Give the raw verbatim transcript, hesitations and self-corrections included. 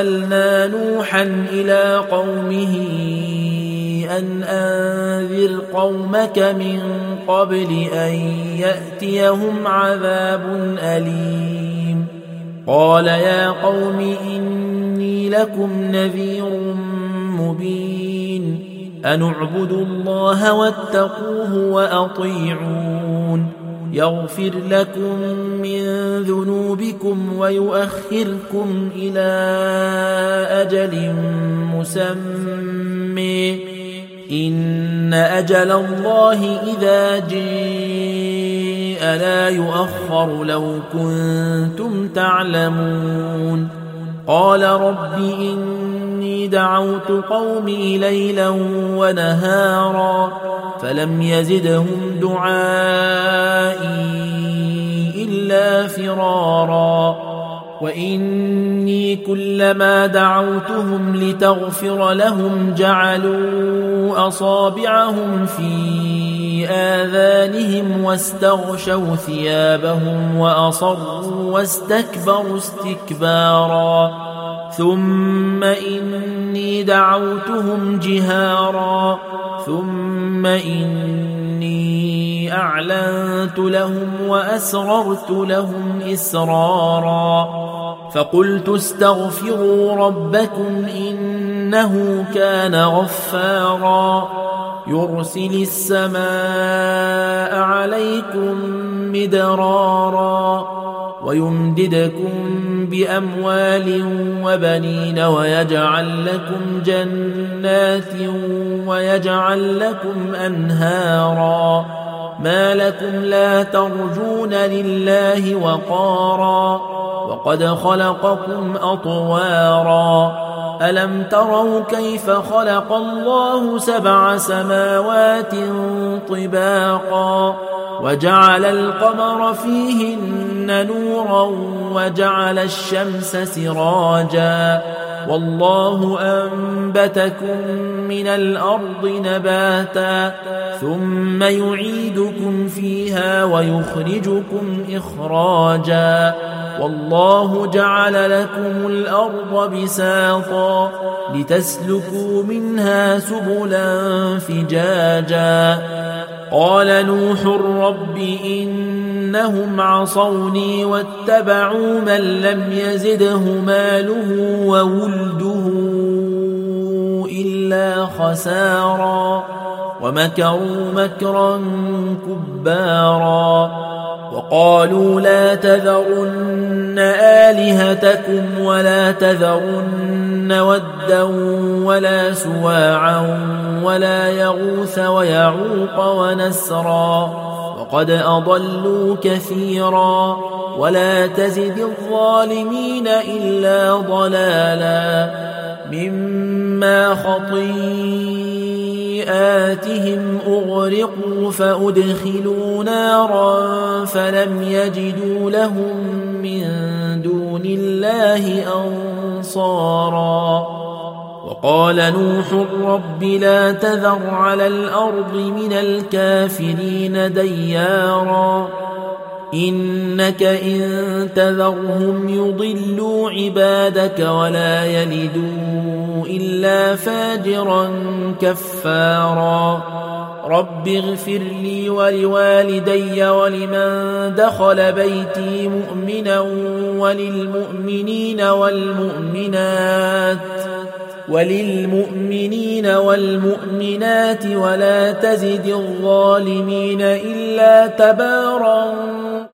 أرسلنا نوحا إلى قومه أن أنذر قومك من قبل أن يأتيهم عذاب أليم قال يا قوم إني لكم نذير مبين أن اعبدوا الله واتقوه وأطيعون يغفر لكم من ذنوبكم ويؤخركم إلى أجل مسمى إن أجل الله إذا جاء لا يؤخر لو كنتم تعلمون قال رب إني دعوت قومي ليلا ونهارا فلم يزدهم دعائي إلا فرارا وإني كلما دعوتهم لتغفر لهم جعلوا أصابعهم في آذانهم واستغشوا ثيابهم وأصروا واستكبروا استكبارا ثم إني دعوتهم جهارا ثم إني أعلنت لهم وأسررت لهم إسرارا فقلت استغفروا ربكم إنه كان غفارا يرسل السماء عليكم مدرارا ويمددكم بأموال وبنين ويجعل لكم جنات ويجعل لكم أنهارا ما لكم لا ترجون لله وقارا وقد خلقكم أطوارا ألم تروا كيف خلق الله سبع سماوات طباقا وجعل القمر فيهن نورا وجعل الشمس سراجا والله أنبتكم من الأرض نباتا ثم يعيدكم فيها ويخرجكم إخراجا والله جعل لكم الأرض بساطا لتسلكوا منها سبلا فجاجا قال نوح رب إنهم عصوني واتبعوا من لم يزده ماله وولده إلا خسارا ومكروا مكرا كبارا وقالوا لا تذرن آلهتكم ولا تذرن ودا ولا سواعا ولا يغوث ويعوق ونسرا وقد أضلوا كثيرا ولا تزد الظالمين إلا ضلالا مما خطيئاتهم أغرقوا فأدخلوا نارا فلم يجدوا لهم من دون الله أنصارا وقال نوح رب لا تذر على الأرض من الكافرين ديارا إنك إن تذرهم يضلوا عبادك ولا يلدوا إلا فاجرا كفارا رب اغفر لي ولوالدي ولمن دخل بيتي مؤمنا وللمؤمنين والمؤمنات وللمؤمنين والمؤمنات ولا تزد الظالمين إلا تبارا